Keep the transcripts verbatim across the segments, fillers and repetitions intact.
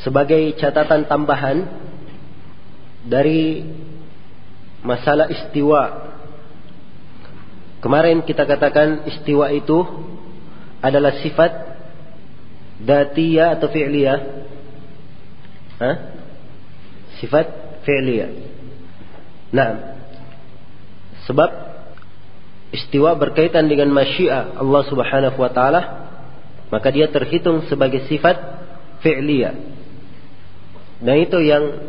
sebagai catatan tambahan dari masalah istiwa. Kemarin kita katakan istiwa itu adalah sifat datiyah atau fi'liyah? Hah? Sifat fi'liyah. Nah, sebab istiwa berkaitan dengan masyiah Allah Subhanahu wa taala, maka dia terhitung sebagai sifat fi'liyah. Dan itu yang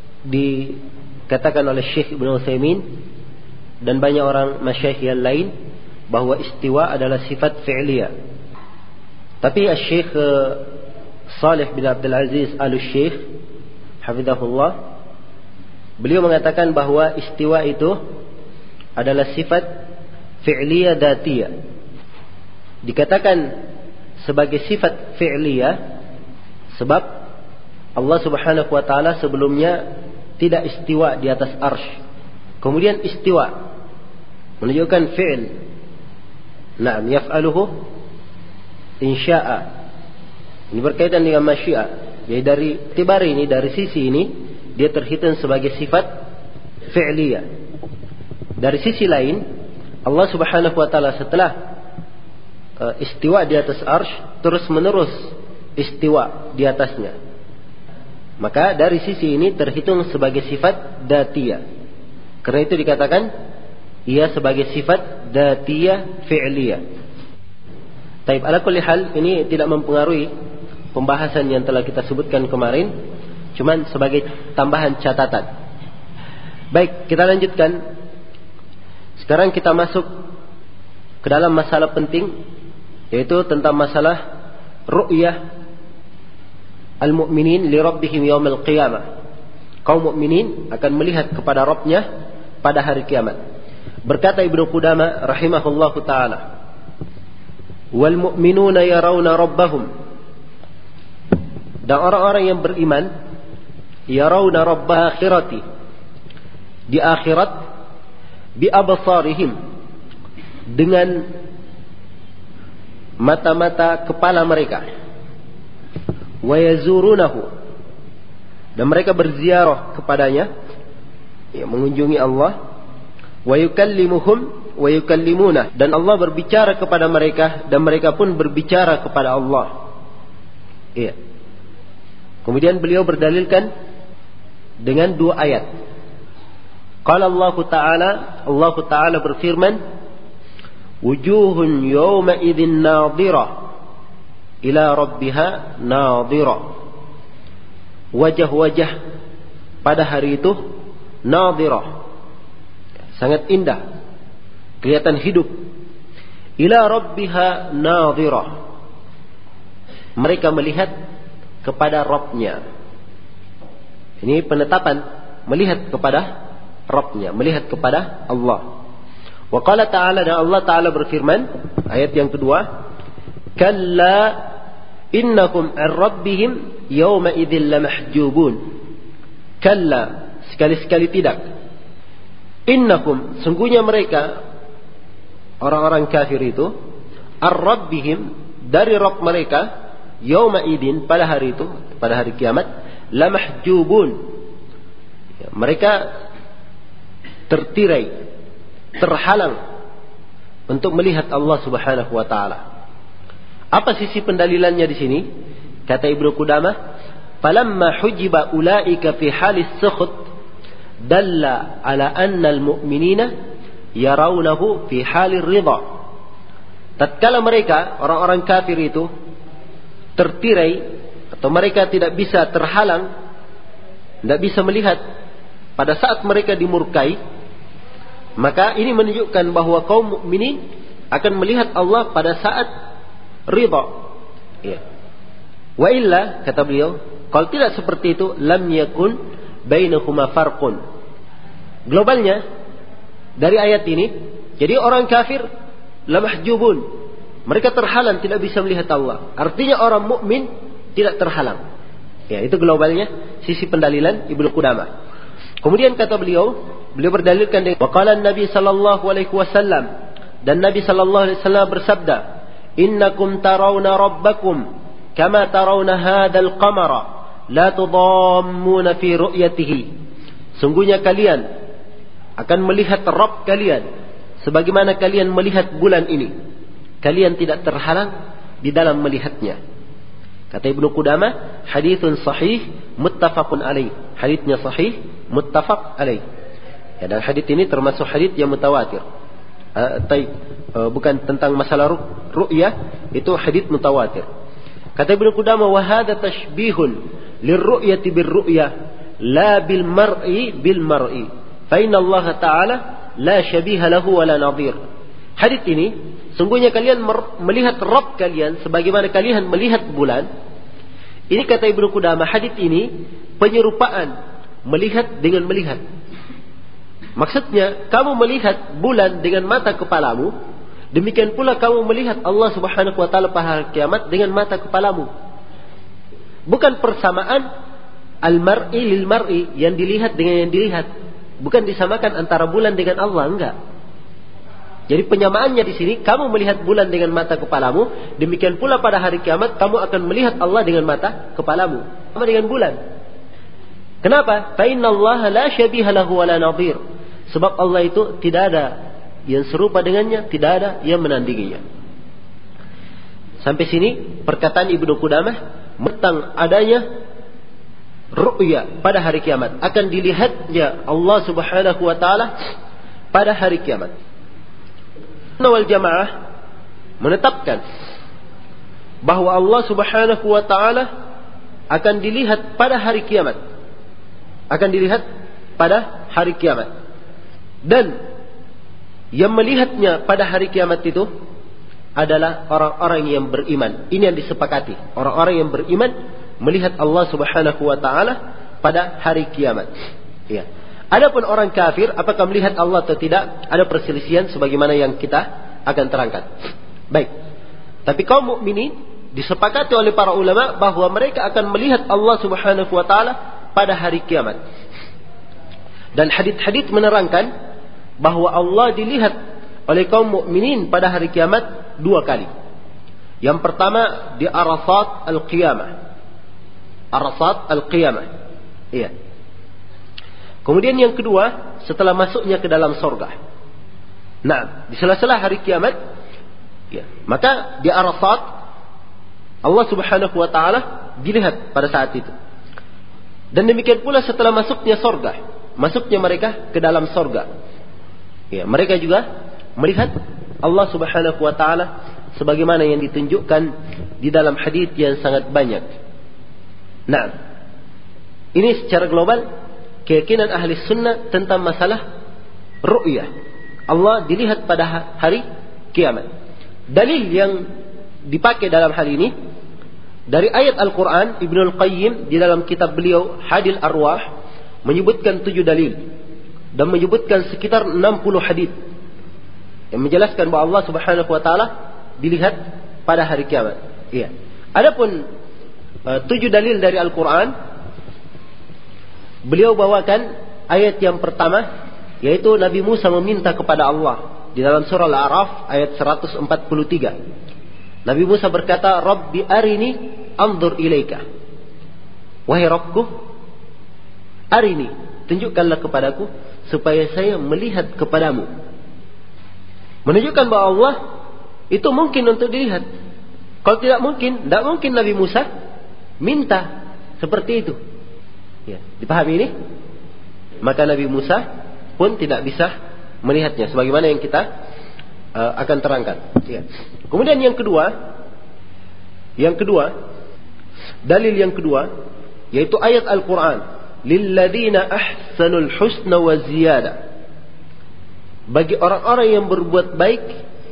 dikatakan oleh Syekh Ibnu Utsaimin dan banyak orang masyayikh yang lain, bahwa istiwa adalah sifat fi'liyah. Tapi Syekh Shalih bin Abdul Aziz Al-Syekh hafizahullah, beliau mengatakan bahwa istiwa itu adalah sifat fi'liyah datiyah. Dikatakan sebagai sifat fi'liyah sebab Allah Subhanahu wa taala sebelumnya tidak istiwa di atas arsy. Kemudian istiwa menunjukkan fi'il. Naam, yaf'aluhu insya'a. Ini berkaitan dengan masyiah. Jadi dari tibar ini, dari sisi ini, dia terhitung sebagai sifat fi'liyah. Dari sisi lain, Allah Subhanahu wa taala setelah uh, istiwa di atas arsy, terus menerus istiwa di atasnya. Maka dari sisi ini terhitung sebagai sifat datiyah. Karena itu dikatakan ia sebagai sifat datiyah fi'liyah. Taib, ala kulli hal, ini tidak mempengaruhi pembahasan yang telah kita sebutkan kemarin, cuman sebagai tambahan catatan. Baik, kita lanjutkan. Sekarang kita masuk ke dalam masalah penting, yaitu tentang masalah ru'yah al-mu'minin li rabbihim yaumil qiyamah. Kaum mukminin akan melihat kepada Rabbnya pada hari kiamat. Berkata Ibnu Qudamah rahimahullahu taala, wal mu'minuna yarawna rabbahum, dan orang-orang yang beriman yarawna rabb akhirati, di akhirat, bi absarihim, dengan mata-mata kepala mereka, wa yazurunahu, dan mereka berziarah kepadanya, ya, mengunjungi Allah, wa yukallimuhum wa yukallimuna, dan Allah berbicara kepada mereka dan mereka pun berbicara kepada Allah. Iya. Kemudian beliau berdalilkan dengan dua ayat. Qala Allah Ta'ala, Allah Ta'ala berfirman, wujuhun yawma idzin nadhirah ila rabbiha nadhirah. Wajah-wajah pada hari itu nadhirah, sangat indah, kelihatan hidup. Ila rabbiha nadhirah, mereka melihat kepada Rabbnya. Ini penetapan melihat kepada Rabbnya, melihat kepada Allah. Wa qala ta'ala, dan Allah Ta'ala berfirman, ayat yang kedua, kalla innakum an rabbihim yawma idzil lamahjubun. Kalla, sekali-sekali tidak. Innakum, sungguhnya mereka orang-orang kafir itu, ar rabbihim, dari Rabb mereka, yawma idzin, pada hari itu, pada hari kiamat, lamahjubun, ya, mereka tertirai, terhalang untuk melihat Allah Subhanahu wa taala. Apa sisi pendalilannya di sini? Kata Ibnu Qudamah, falamma hujiba ulaika fi halis sukhut dalla ala anna al-mu'minina yarawnahu fi halir ridha. Tatkala mereka orang-orang kafir itu tertirai atau mereka tidak bisa terhalang, tidak bisa melihat pada saat mereka dimurkai, maka ini menunjukkan bahwa kaum mukminin akan melihat Allah pada saat ridha. Ya. Wa illa, kata beliau, kalau tidak seperti itu, lam yakun bainahuma farqun. Globalnya dari ayat ini, jadi orang kafir lamahjubun, mereka terhalang, tidak bisa melihat Allah. Artinya orang mukmin tidak terhalang. Ya, itu globalnya sisi pendalilan Ibnu Qudamah. Kemudian kata beliau, beliau berdalilkan dengan waqala Nabi sallallahu alaihi wasallam, dan Nabi sallallahu alaihi wasallam bersabda, innakum tarawna rabbakum kama tarawna hadzal qamara la tudammuna fi ru'yatihi. Sungguhnya kalian akan melihat Rabb kalian sebagaimana kalian melihat bulan ini. Kalian tidak terhalang di dalam melihatnya. Kata Ibnu Qudamah, haditsun sahih muttafaqun alaih. Haditsnya sahih muttafaq alaih. Ya, dan hadits ini termasuk hadits yang mutawatir. Uh, taib, uh, bukan tentang masalah ru'yah, itu hadits mutawatir. Kata Ibnu Qudamah, wa hadha tashbihun lirru'yati birru'yah la bil mar'i bil mar'i fa inna Allah ta'ala la syabiha lahu wa la nadhir. Hadits ini, sungguhnya kalian melihat Rabb kalian sebagaimana kalian melihat bulan. Ini kata Ibnu Qudamah, hadits ini penyerupaan melihat dengan melihat. Maksudnya, kamu melihat bulan dengan mata kepalamu, demikian pula kamu melihat Allah Subhanahu wa taala pada hari kiamat dengan mata kepalamu. Bukan persamaan al-mar'i lil mar'i, yang dilihat dengan yang dilihat. Bukan disamakan antara bulan dengan Allah, enggak. Jadi penyamaannya di sini, kamu melihat bulan dengan mata kepalamu, demikian pula pada hari kiamat kamu akan melihat Allah dengan mata kepalamu, sama dengan bulan. Kenapa? Fa innallaha la syabiha lahu wa la nadhir. Sebab Allah itu tidak ada yang serupa dengannya, tidak ada yang menandinginya. Sampai sini perkataan Ibnu Qudamah tentang adanya ru'ya pada hari kiamat, akan dilihatnya Allah Subhanahu wa taala pada hari kiamat. Wal Jamaah menetapkan bahwa Allah Subhanahu wa taala akan dilihat pada hari kiamat. Akan dilihat pada hari kiamat. Dan yang melihatnya pada hari kiamat itu adalah orang-orang yang beriman. Ini yang disepakati. Orang-orang yang beriman melihat Allah Subhanahu wa taala pada hari kiamat. Ya. Adapun orang kafir apakah melihat Allah atau tidak, ada perselisihan sebagaimana yang kita akan terangkan. Baik. Tapi kaum mukminin disepakati oleh para ulama bahwa mereka akan melihat Allah Subhanahu wa taala pada hari kiamat. Dan hadits-hadits menerangkan bahwa Allah dilihat oleh kaum mukminin pada hari kiamat dua kali. Yang pertama di Arafat al-Qiyamah. Arafat al-Qiyamah. Iya. Kemudian yang kedua setelah masuknya ke dalam surga. Nah, di sela-sela hari kiamat, ya, maka di Arafat Allah Subhanahu wa taala dilihat pada saat itu. Dan demikian pula setelah masuknya surga, masuknya mereka ke dalam surga. Ya, mereka juga melihat Allah Subhanahu wa taala sebagaimana yang ditunjukkan di dalam hadis yang sangat banyak. Nah, ini secara global keyakinan ahli sunnah tentang masalah ru'yah. Allah dilihat pada hari kiamat. Dalil yang dipakai dalam hal ini dari ayat Al-Quran, Ibnul Qayyim di dalam kitab beliau Hadil Arwah menyebutkan tujuh dalil dan menyebutkan sekitar enam puluh hadis yang menjelaskan bahwa Allah Subhanahu wa taala dilihat pada hari kiamat. Iya. Adapun uh, tujuh dalil dari Al-Quran, beliau bawakan ayat yang pertama, yaitu Nabi Musa meminta kepada Allah di dalam surah Al-A'raf ayat seratus empat puluh tiga. Nabi Musa berkata, Rabbi arini anzur ilaika. Wahai Rabbku, arini, tunjukkanlah kepadaku supaya saya melihat kepadamu. Menunjukkan bahwa Allah itu mungkin untuk dilihat. Kalau tidak mungkin, tidak mungkin Nabi Musa minta seperti itu. Ya, dipahami ini? Maka Nabi Musa pun tidak bisa melihatnya, sebagaimana yang kita uh, akan terangkan. Ya. Kemudian yang kedua, yang kedua, dalil yang kedua, yaitu ayat Al-Quran. Lilladzina ahsanul husna wa ziyadah. Bagi orang-orang yang berbuat baik,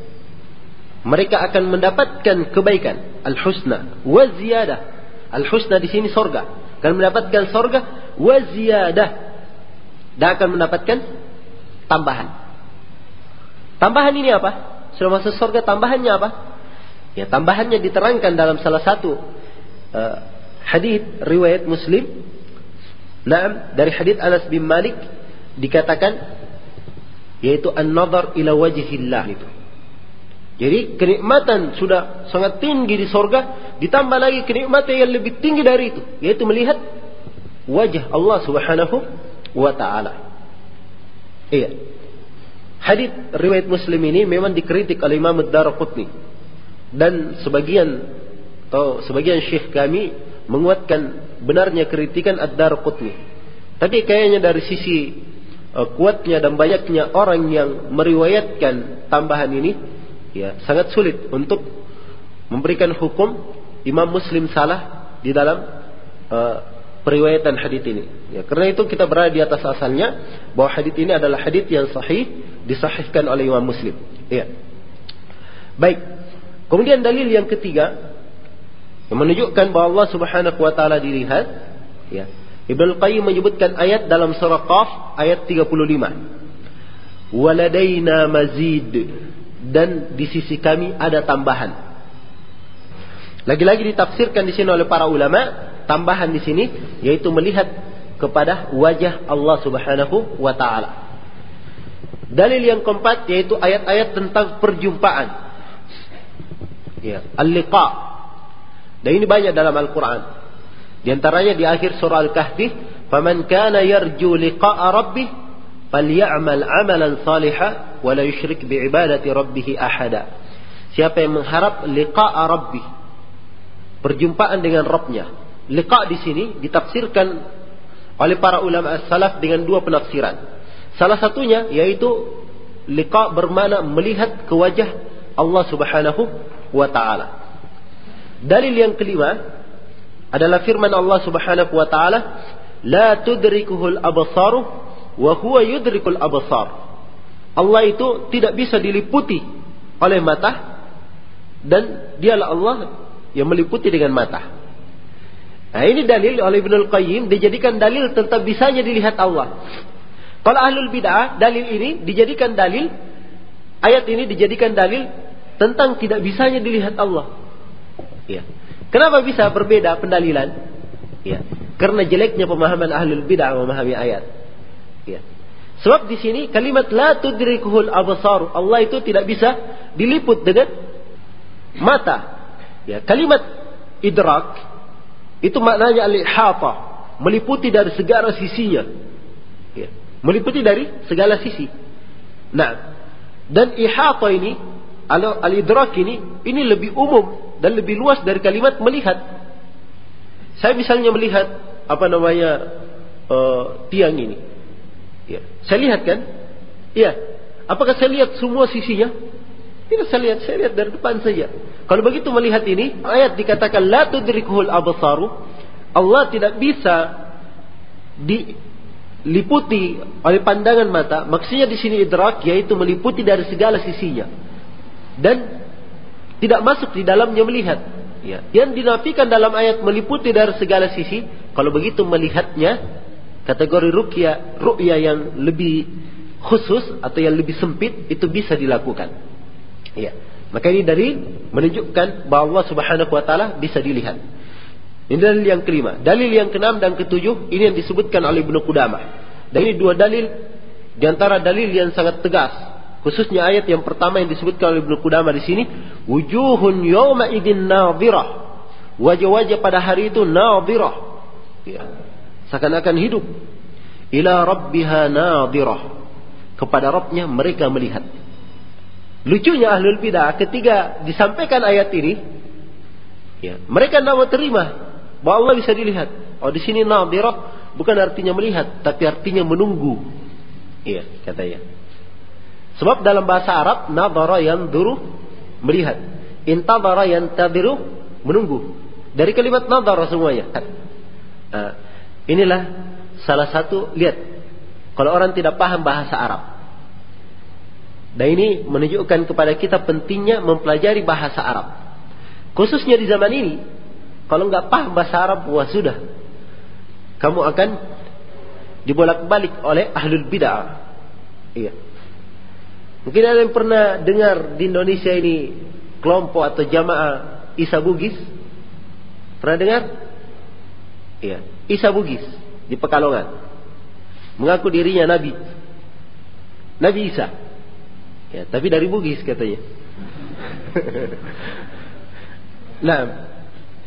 mereka akan mendapatkan kebaikan. Al-husna wa ziyadah. Al-husna di sini surga. Akan mendapatkan surga wa ziyadah. Dan akan mendapatkan tambahan. Tambahan ini apa? Sudah masuk surga, tambahannya apa? Ya, tambahannya diterangkan dalam salah satu uh, hadis riwayat Muslim. Nah, dari hadis Anas bin Malik dikatakan yaitu an-nazar ila wajhillah itu. Jadi kenikmatan sudah sangat tinggi di surga, ditambah lagi kenikmatan yang lebih tinggi dari itu, yaitu melihat wajah Allah Subhanahu wa taala. Iya. Hadis riwayat Muslim ini memang dikritik oleh Imam Ad-Darqutni, dan sebagian atau sebagian syekh kami menguatkan benarnya kritikan Ad-Darqutni. Tapi kayaknya dari sisi uh, kuatnya dan banyaknya orang yang meriwayatkan tambahan ini, ya sangat sulit untuk memberikan hukum Imam Muslim salah di dalam uh, periwayatan hadits ini. Ya, karena itu kita berada di atas asalnya bahwa hadits ini adalah hadits yang sahih, disahihkan oleh Imam Muslim. Ya. Baik. Kemudian dalil yang ketiga yang menunjukkan bahwa Allah Subhanahu wa taala dilihat, ya. Ibnu Qayyim menyebutkan ayat dalam surah Qaf ayat tiga puluh lima. Waladaina mazid, dan di sisi kami ada tambahan. Lagi-lagi ditafsirkan di sini oleh para ulama, tambahan di sini yaitu melihat kepada wajah Allah Subhanahu wa taala. Dalil yang keempat yaitu ayat-ayat tentang perjumpaan. Ya, al-liqa. Dan ini banyak dalam Al-Qur'an. Di antaranya di akhir surah Al-Kahfi, "Faman kana yarju liqa'a rabbih falyamal 'amalan shalihan wa la yusyrik bi'ibadati rabbih ahada." Siapa yang mengharap liqa'a rabbih, perjumpaan dengan Rabbnya. Liqa' di sini ditafsirkan oleh para ulama as-salaf dengan dua penafsiran. Salah satunya yaitu liqa' bermakna melihat ke wajah Allah Subhanahu wa taala. Dalil yang kelima adalah firman Allah Subhanahu wa taala, "La tudrikuhul absar wa huwa yudrikul absar." Allah itu tidak bisa diliputi oleh mata, dan dialah Allah yang meliputi dengan mata. Nah, ini dalil oleh Ibnu Qayyim dijadikan dalil tentang bisanya dilihat Allah. Kalau ahlul bid'ah, dalil ini dijadikan dalil, ayat ini dijadikan dalil tentang tidak bisanya dilihat Allah. Ya. Kenapa bisa berbeda pendalilan? Ya. Karena jeleknya pemahaman ahlul bid'ah memahami ayat. Ya. Sebab di sini kalimat la tudrikuhul absar, Allah itu tidak bisa diliput dengan mata. Ya. Kalimat idrak itu maknanya al-ihata, meliputi dari segala sisinya. Ya. Meliputi dari segala sisi. Nah, dan ihata ini, al-idrak ini, ini lebih umum dan lebih luas dari kalimat melihat. Saya misalnya melihat apa namanya uh, tiang ini. Ya. Saya lihat kan? Iya. Apakah saya lihat semua sisinya? Tidak, saya lihat, saya lihat dari depan saja. Kalau begitu melihat ini, ayat dikatakan la tudrikuhul absaru, Allah tidak bisa diliputi oleh pandangan mata. Maksudnya di sini idrak yaitu meliputi dari segala sisinya dan tidak masuk di dalamnya melihat. Ya. Yang dinafikan dalam ayat meliputi dari segala sisi, kalau begitu melihatnya kategori ruqya, ru'ya yang lebih khusus atau yang lebih sempit itu bisa dilakukan. Ya. Maka ini dalil menunjukkan bahwa Allah Subhanahu wa taala bisa dilihat. Ini dalil yang kelima. Dalil yang keenam dan ketujuh ini yang disebutkan oleh Ibnu Qudamah. Dan ini dua dalil di antara dalil yang sangat tegas. Khususnya ayat yang pertama yang disebutkan oleh Ibnu Qudamah di sini, wujuhun yawma idzin nadhirah. Wajah-wajah pada hari itu nadhirah. Ya. Seakan-akan hidup. Ila rabbiha nadhirah. Kepada Rabbnya mereka melihat. Lucunya ahlul bidah ketika disampaikan ayat ini, ya, mereka tidak mau terima bahwa Allah bisa dilihat. Oh, di sini nadhirah bukan artinya melihat, tapi artinya menunggu. Iya, katanya. Sebab dalam bahasa Arab nadhara yanzuru melihat, intadhara yantadhiru menunggu. Dari kalimat nadhara semuanya. Nah, inilah salah satu, lihat, kalau orang tidak paham bahasa Arab. Dan ini menunjukkan kepada kita pentingnya mempelajari bahasa Arab. Khususnya di zaman ini, kalau nggak paham bahasa Arab, wah sudah, kamu akan dibolak-balik oleh ahlul bid'ah. Iya. Mungkin ada yang pernah dengar di Indonesia ini kelompok atau jamaah Isa Bugis? Pernah dengar? Iya, Isa Bugis di Pekalongan. Mengaku dirinya Nabi. Nabi Isa. Ya, tapi dari Bugis katanya. Nah,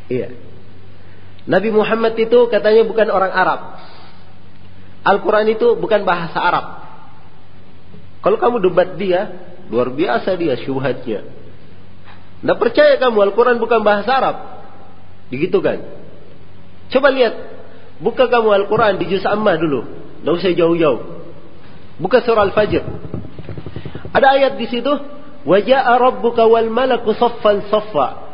Iya. Nabi Muhammad itu katanya bukan orang Arab. Al-Quran itu bukan bahasa Arab. Kalau kamu debat dia, luar biasa dia syubhatnya. Nggak percaya kamu Al-Quran bukan bahasa Arab. Begitu kan? Coba lihat. Buka kamu Al-Quran di juz Ammah dulu. Nggak usah jauh-jauh. Buka surah Al-Fajr. Ada ayat di situ. Wa ja'a rabbuka wal malaku saffan saffa.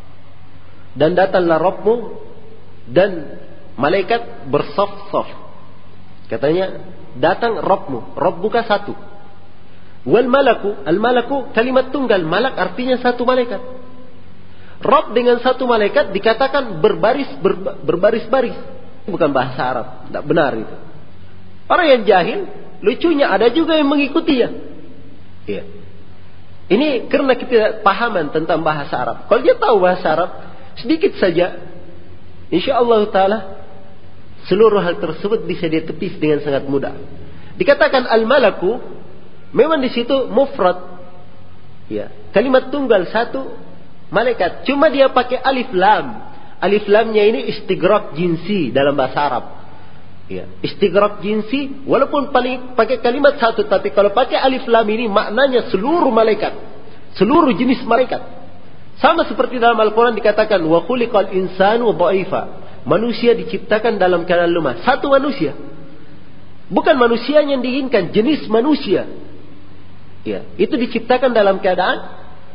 Dan datanglah Rabbmu dan malaikat bersaf-saf. Katanya datang Rabbmu. Rabbuka satu. Wal malaku, al malaku kalimat tunggal, malak artinya satu malaikat. Rabb dengan satu malaikat dikatakan berbaris ber, berbaris-baris. Bukan bahasa Arab, tidak benar itu. Orang yang jahil, lucunya ada juga yang mengikutinya. Iya. Ini karena kita pahaman tentang bahasa Arab. Kalau dia tahu bahasa Arab sedikit saja, insyaallah taala seluruh hal tersebut bisa dia tepis dengan sangat mudah. Dikatakan al-malaku, memang di situ mufrad, ya, kalimat tunggal satu malaikat. Cuma dia pakai alif lam. Alif lamnya ini istighraq jinsi dalam bahasa Arab. Ya, istighraq jinsi, walaupun paling pakai kalimat satu, tapi kalau pakai alif lam ini maknanya seluruh malaikat, seluruh jenis malaikat. Sama seperti dalam Al-Quran dikatakan wa khuliqal insanu dha'ifa. Manusia diciptakan dalam keadaan lemah. Satu manusia. Bukan manusia yang diinginkan, jenis manusia. Ya, itu diciptakan dalam keadaan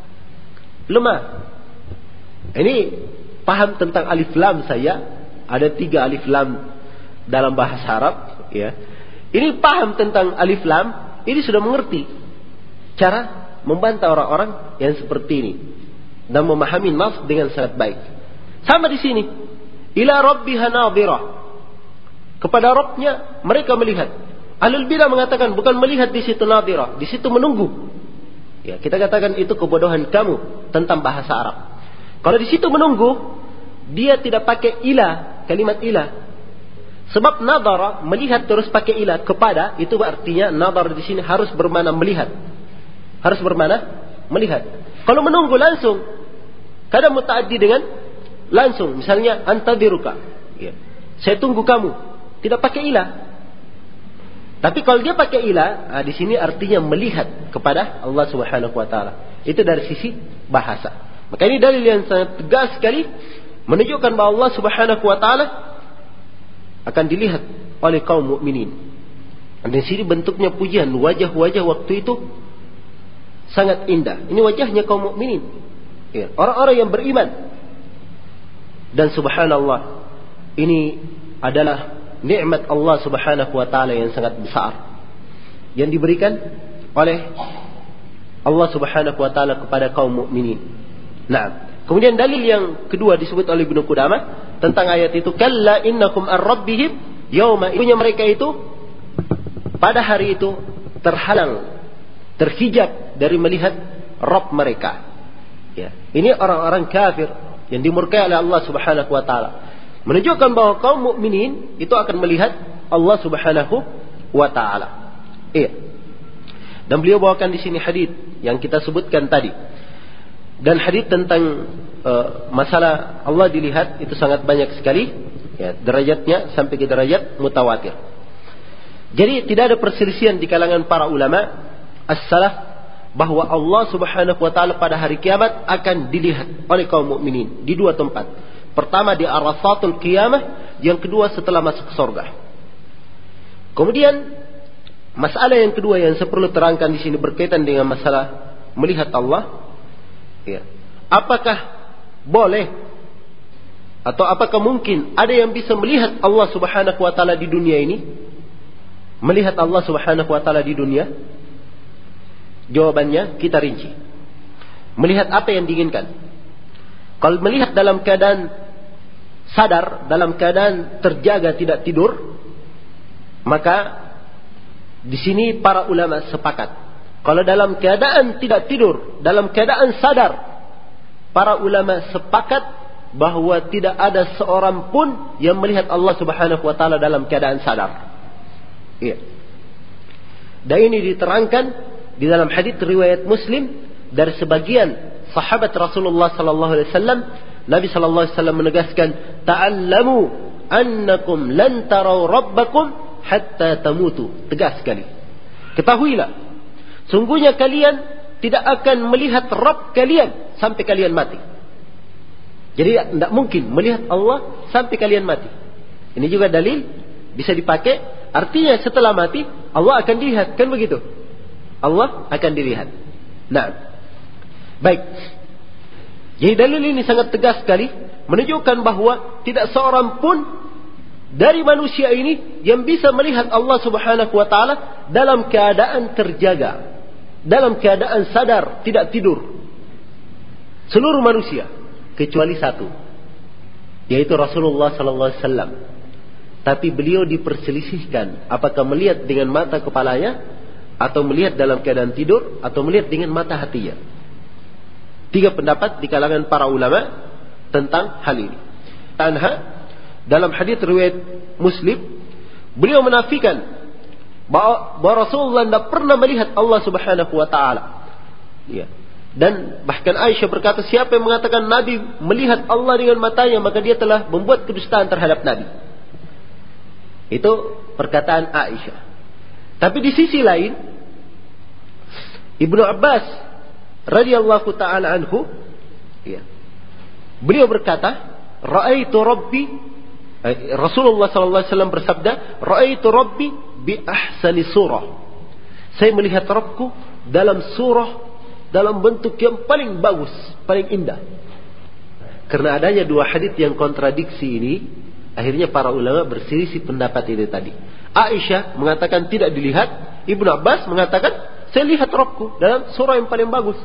lemah. Ini paham tentang alif lam saya. Ada tiga alif lam dalam bahasa Arab. Ya, ini paham tentang alif lam. Ini sudah mengerti cara membantah orang-orang yang seperti ini dan memahami nas dengan sangat baik. Sama di sini. Ila rabbiha nadhirah. Kepada Rabbnya mereka melihat. Ahlul bidah mengatakan bukan melihat di situ nadhirah, di situ menunggu. Ya, kita katakan itu kebodohan kamu tentang bahasa Arab. Kalau di situ menunggu, dia tidak pakai ila, kalimat ila. Sebab nadhara, melihat terus pakai ila, kepada, itu artinya nadhar di sini harus bermakna melihat. Harus bermakna melihat. Kalau menunggu langsung, kadang mutaaddi dengan langsung, misalnya antadiruka, ya, saya tunggu kamu, tidak pakai ilah. Tapi kalau dia pakai ilah, nah, di sini artinya melihat kepada Allah Subhanahu Wa Taala. Itu dari sisi bahasa. Maka ini dalil yang sangat tegas sekali menunjukkan bahwa Allah Subhanahu Wa Taala akan dilihat oleh kaum mukminin. Dan di sini bentuknya pujian, wajah-wajah waktu itu sangat indah. Ini wajahnya kaum mukminin, ya, orang-orang yang beriman. Dan subhanallah, ini adalah nikmat Allah Subhanahu wa taala yang sangat besar yang diberikan oleh Allah Subhanahu wa taala kepada kaum mukminin. Nah, kemudian dalil yang kedua disebut oleh Ibnu Qudamah tentang ayat itu, kalla innakum ar-rabbihim yauma, punya mereka itu pada hari itu terhalang, terhijab dari melihat Rabb mereka. Ya, ini orang-orang kafir yang dimurkai oleh Allah Subhanahu wa taala, menunjukkan bahwa kaum mukminin itu akan melihat Allah Subhanahu wa taala. Iya. Dan beliau bawakan di sini hadis yang kita sebutkan tadi. Dan hadis tentang uh, masalah Allah dilihat itu sangat banyak sekali, ya, derajatnya sampai ke derajat mutawatir. Jadi tidak ada perselisihan di kalangan para ulama as-salaf bahwa Allah Subhanahu wa taala pada hari kiamat akan dilihat oleh kaum mukminin di dua tempat. Pertama di Arasatul Qiyamah, yang kedua setelah masuk surga. Kemudian masalah yang kedua yang saya perlu terangkan di sini berkaitan dengan masalah melihat Allah. Ya. Apakah boleh atau apakah mungkin ada yang bisa melihat Allah Subhanahu wa taala di dunia ini? Melihat Allah Subhanahu wa taala di dunia? Jawabannya kita rinci. Melihat apa yang diinginkan. Kalau melihat dalam keadaan sadar, dalam keadaan terjaga tidak tidur, maka di sini para ulama sepakat. Kalau dalam keadaan tidak tidur, dalam keadaan sadar, para ulama sepakat bahwa tidak ada seorang pun yang melihat Allah Subhanahu wa taala dalam keadaan sadar. Iya. Dan ini diterangkan di dalam hadits riwayat Muslim dari sebagian sahabat Rasulullah sallallahu alaihi wasallam Nabi sallallahu alaihi wasallam menegaskan, "Ta'allamu annakum lan tarau rabbakum hatta tamutu." Tegas sekali. Ketahuilah, sungguhnya kalian tidak akan melihat Rabb kalian sampai kalian mati. Jadi tidak mungkin melihat Allah sampai kalian mati. Ini juga dalil bisa dipakai. Artinya setelah mati Allah akan dilihat, kan begitu? Allah akan dilihat. Nah, baik. Jadi dalil ini sangat tegas sekali menunjukkan bahwa tidak seorang pun dari manusia ini yang bisa melihat Allah Subhanahu wa taala dalam keadaan terjaga, dalam keadaan sadar, tidak tidur. Seluruh manusia kecuali satu, yaitu Rasulullah sallallahu alaihi wasallam. Tapi beliau diperselisihkan apakah melihat dengan mata kepalanya atau melihat dalam keadaan tidur atau melihat dengan mata hatinya. Tiga pendapat di kalangan para ulama tentang hal ini. Anha dalam hadits riwayat Muslim, beliau menafikan bahwa, bahwa Rasulullah tidak pernah melihat Allah Subhanahu wa taala. Ya. Dan bahkan Aisyah berkata, siapa yang mengatakan Nabi melihat Allah dengan matanya, maka dia telah membuat kedustaan terhadap Nabi. Itu perkataan Aisyah. Tapi di sisi lain, Ibnu Abbas radhiyallahu ta'ala anhu, ya, beliau berkata, Ra'aitu Rabbi, eh, Rasulullah sallallahu alaihi wasallam bersabda, Ra'aitu Rabbi bi ahsani surah. Saya melihat Rabbku dalam surah, dalam bentuk yang paling bagus, paling indah. Karena adanya dua hadits yang kontradiksi ini, akhirnya para ulama berselisih pendapat ini tadi. Aisyah mengatakan tidak dilihat, Ibnu Abbas mengatakan saya lihat Rabbku dalam surah yang paling bagus.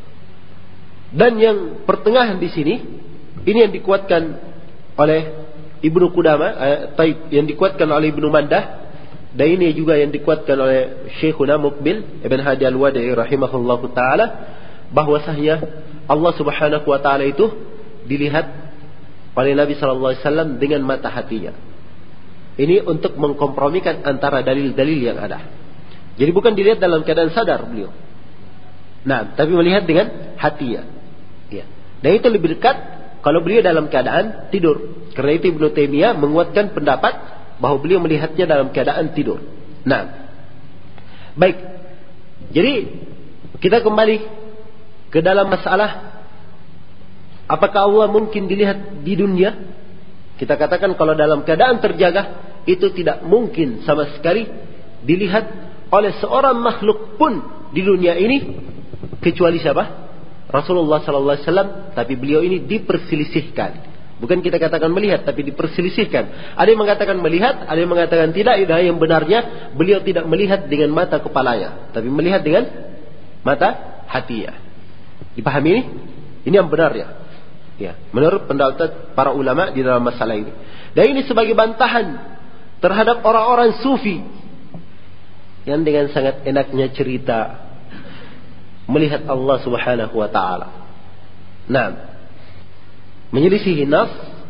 Dan yang pertengahan di sini, ini yang dikuatkan oleh Ibnu Qudamah, eh, taib, yang dikuatkan oleh Ibnu Mandah, dan ini juga yang dikuatkan oleh Syekhuna Muqbil Ibn Hadi Al-Wadi'i rahimahullahu ta'ala, bahwasanya Allah Subhanahu wa ta'ala itu dilihat oleh Nabi sallallahu alaihi wasallam dengan mata hatinya. Ini untuk mengkompromikan antara dalil-dalil yang ada. Jadi bukan dilihat dalam keadaan sadar beliau. Nah, tapi melihat dengan hatinya. Ya. Dan itu lebih dekat kalau beliau dalam keadaan tidur. Karena itu Ibnu Taimiyah menguatkan pendapat bahwa beliau melihatnya dalam keadaan tidur. Nah, baik. Jadi kita kembali ke dalam masalah apakah Allah mungkin dilihat di dunia? Kita katakan kalau dalam keadaan terjaga itu tidak mungkin sama sekali dilihat oleh seorang makhluk pun di dunia ini kecuali siapa? Rasulullah sallallahu alaihi wasallam. Tapi beliau ini diperselisihkan. Bukan kita katakan melihat, tapi diperselisihkan. Ada yang mengatakan melihat, ada yang mengatakan tidak. Yang benarnya beliau tidak melihat dengan mata kepalanya, tapi melihat dengan mata hatinya. Dipahami ini? Ini yang benarnya. Ya, menurut pendapat para ulama di dalam masalah ini. Dan ini sebagai bantahan terhadap orang-orang sufi yang dengan sangat enaknya cerita melihat Allah Subhanahu wa ta'ala. Nah, menyelisihi nas,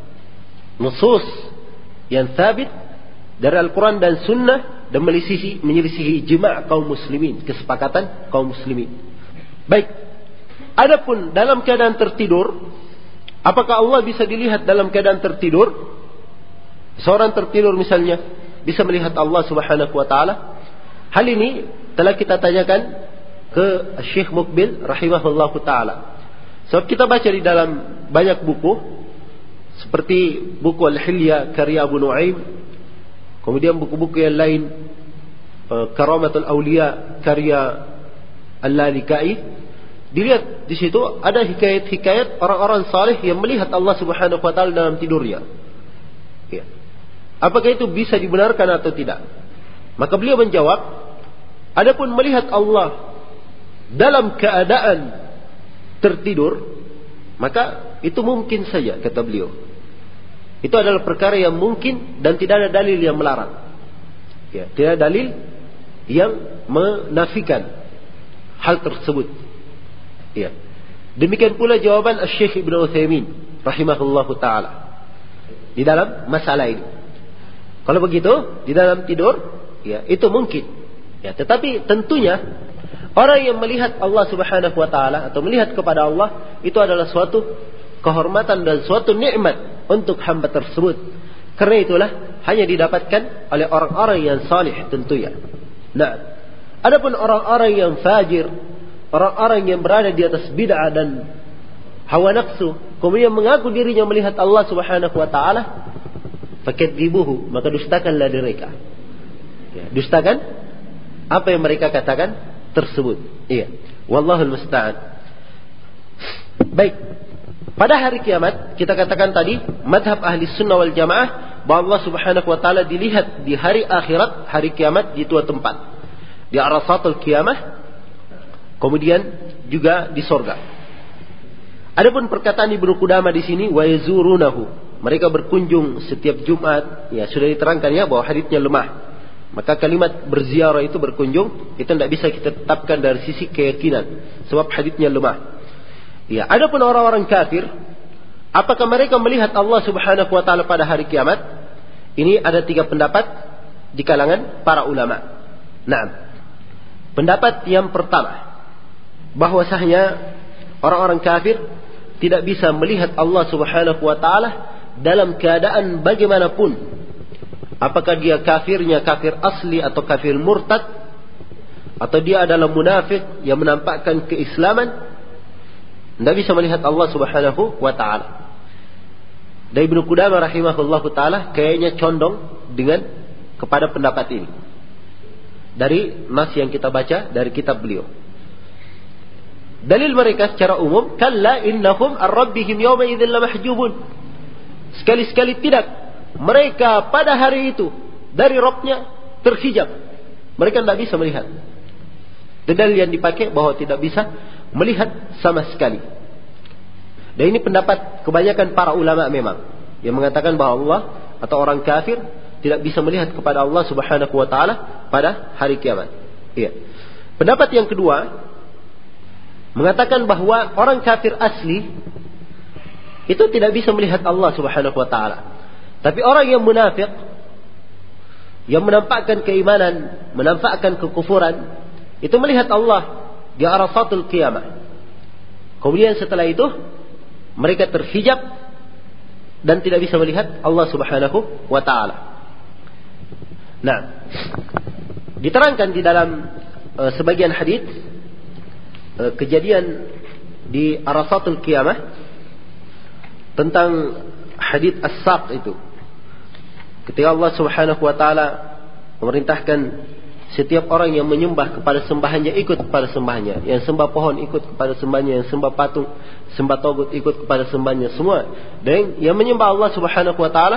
nusus yang sabit dari Al-Quran dan Sunnah, dan menyelisihi, menyelisihi ijma' kaum muslimin, kesepakatan kaum muslimin. Baik, adapun dalam keadaan tertidur, apakah Allah bisa dilihat dalam keadaan tertidur? Seorang tertidur misalnya bisa melihat Allah Subhanahu wa ta'ala. Hal ini telah kita tanyakan ke Syekh Muqbil rahimahullahu ta'ala. Sebab kita baca di dalam banyak buku, seperti buku Al-Hilya karya Abu Nu'aim, kemudian buku-buku yang lain, Karamatul Awliya karya Al-Lalikai. Dilihat di situ ada hikayat-hikayat orang-orang saleh yang melihat Allah Subhanahu wa ta'ala dalam tidurnya. Ya. Apakah itu bisa dibenarkan atau tidak? Maka beliau menjawab, adapun melihat Allah dalam keadaan tertidur, maka itu mungkin saja, kata beliau. Itu adalah perkara yang mungkin dan tidak ada dalil yang melarang. Ya, tidak ada dalil yang menafikan hal tersebut. Ya. Demikian pula jawaban Asy-Syaikh Ibnu Utsaimin rahimahullahu taala di dalam masalah ini. Kalau begitu di dalam tidur, ya itu mungkin. Ya, tetapi tentunya orang yang melihat Allah Subhanahu wa taala atau melihat kepada Allah itu adalah suatu kehormatan dan suatu nikmat untuk hamba tersebut. Karena itulah hanya didapatkan oleh orang-orang yang salih tentunya. Nah, adapun orang-orang yang fajir, orang-orang yang berada di atas bid'ah dan hawa nafsu, kemudian mengaku dirinya melihat Allah Subhanahu wa taala, fakidzibuhu, maka dustakanlah mereka. Ya, dustakan apa yang mereka katakan tersebut. Iya. Wallahul musta'an. Baik. Pada hari kiamat kita katakan tadi mazhab ahli sunnah wal jamaah bahwa Allah Subhanahu wa taala dilihat di hari akhirat, hari kiamat di dua tempat. Di arasatul kiamah, kemudian juga di surga. Adapun perkataan Ibnu Qudamah di sini wa yazurunahu, mereka berkunjung setiap Jumat, ya sudah diterangkan ya bahwa haditsnya lemah. Maka kalimat berziarah itu berkunjung itu tidak bisa kita tetapkan dari sisi keyakinan sebab haditsnya lemah. Ya, adapun orang-orang kafir, apakah mereka melihat Allah Subhanahu wa taala pada hari kiamat? Ini ada tiga pendapat di kalangan para ulama. Nah, pendapat yang pertama, bahwasanya orang-orang kafir tidak bisa melihat Allah Subhanahu wa taala dalam keadaan bagaimanapun. Apakah dia kafirnya kafir asli atau kafir murtad, atau dia adalah munafik yang menampakkan keislaman, tidak bisa melihat Allah Subhanahu wa taala. Dan Ibnu Qudamah rahimahullahu taala kayaknya condong dengan kepada pendapat ini dari nas yang kita baca dari kitab beliau. Dalil mereka secara umum, kalla innahum ar-rabbihim yawma idzin lamahjubun. Sekali-sekali tidak, mereka pada hari itu dari Rabb-nya terhijab. Mereka tidak bisa melihat. Dalil yang dipakai bahwa tidak bisa melihat sama sekali. Dan ini pendapat kebanyakan para ulama memang yang mengatakan bahwa Allah atau orang kafir tidak bisa melihat kepada Allah Subhanahu wa taala pada hari kiamat. Iya. Pendapat yang kedua mengatakan bahwa orang kafir asli itu tidak bisa melihat Allah Subhanahu wa taala. Tapi orang yang munafik, yang menampakkan keimanan, menampakkan kekufuran, itu melihat Allah di arasatul qiyamah. Kemudian setelah itu mereka terhijab dan tidak bisa melihat Allah Subhanahu wa taala. Nah, diterangkan di dalam uh, sebagian hadis uh, kejadian di arasatul qiyamah tentang hadis as-saq itu. Ketika Allah Subhanahu wa taala memerintahkan setiap orang yang menyembah kepada sembahannya ikut kepada sembahannya, yang sembah pohon ikut kepada sembahnya, yang sembah patung, sembah togut ikut kepada sembahnya semua. Dan yang menyembah Allah Subhanahu wa taala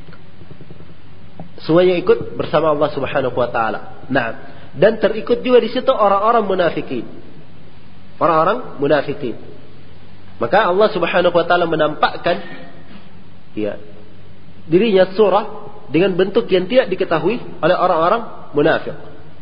semuanya ikut bersama Allah Subhanahu wa taala. Nah, dan terikut juga di situ orang-orang munafikin. Orang-orang munafikin. Maka Allah Subhanahu wa taala menampakkan ya dirinya surah dengan bentuk yang tidak diketahui oleh orang-orang munafik.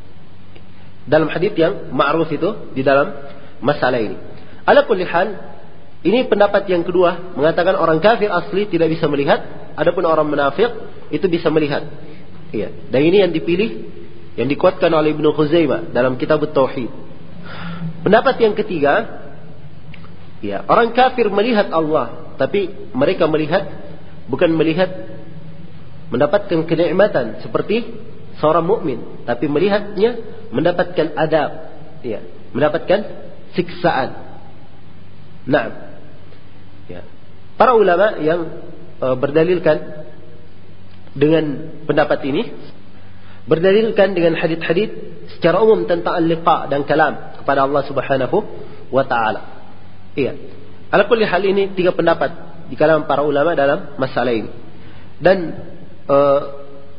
Dalam hadis yang ma'ruf itu di dalam masalah ini. Ala kulli hal, ini pendapat yang kedua mengatakan orang kafir asli tidak bisa melihat, adapun orang munafik itu bisa melihat. Iya, dan ini yang dipilih yang dikuatkan oleh Ibnu Khuzaimah dalam kitab At-Tauhid. Pendapat yang ketiga, ya, orang kafir melihat Allah, tapi mereka melihat bukan melihat mendapatkan kenikmatan seperti seorang mukmin, tapi melihatnya mendapatkan adab, ya, mendapatkan siksaan. Nah, ya, para ulama yang e, berdalilkan dengan pendapat ini berdalilkan dengan hadits-hadits secara umum tentang al-liqa dan kalam kepada Allah Subhanahu wa taala. Iya. Ala kulli hal ini tiga pendapat di kalangan para ulama dalam masalah ini. Dan uh,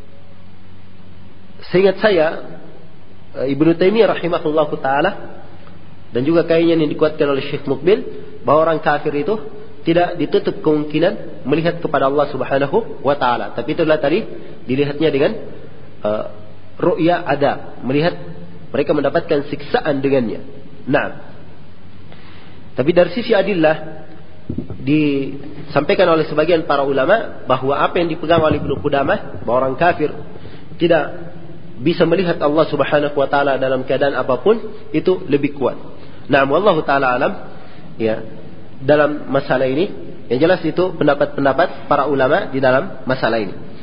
seingat saya uh, Ibnu Taimiyah rahimahullahu taala dan juga kayaknya yang dikuatkan oleh Syekh Mukbil bahwa orang kafir itu tidak ditutup kemungkinan melihat kepada Allah Subhanahu wa taala. Tapi itulah tadi dilihatnya dengan uh, ru'ya ada, melihat mereka mendapatkan siksaan dengannya. Nah, tapi dari sisi adillah disampaikan oleh sebagian para ulama bahwa apa yang dipegang oleh Ibnu Qudamah bahwa orang kafir tidak bisa melihat Allah Subhanahu wa taala dalam keadaan apapun itu lebih kuat. Nah, wallahu taala alam, ya, dalam masalah ini Yang jelas itu pendapat-pendapat para ulama di dalam masalah ini.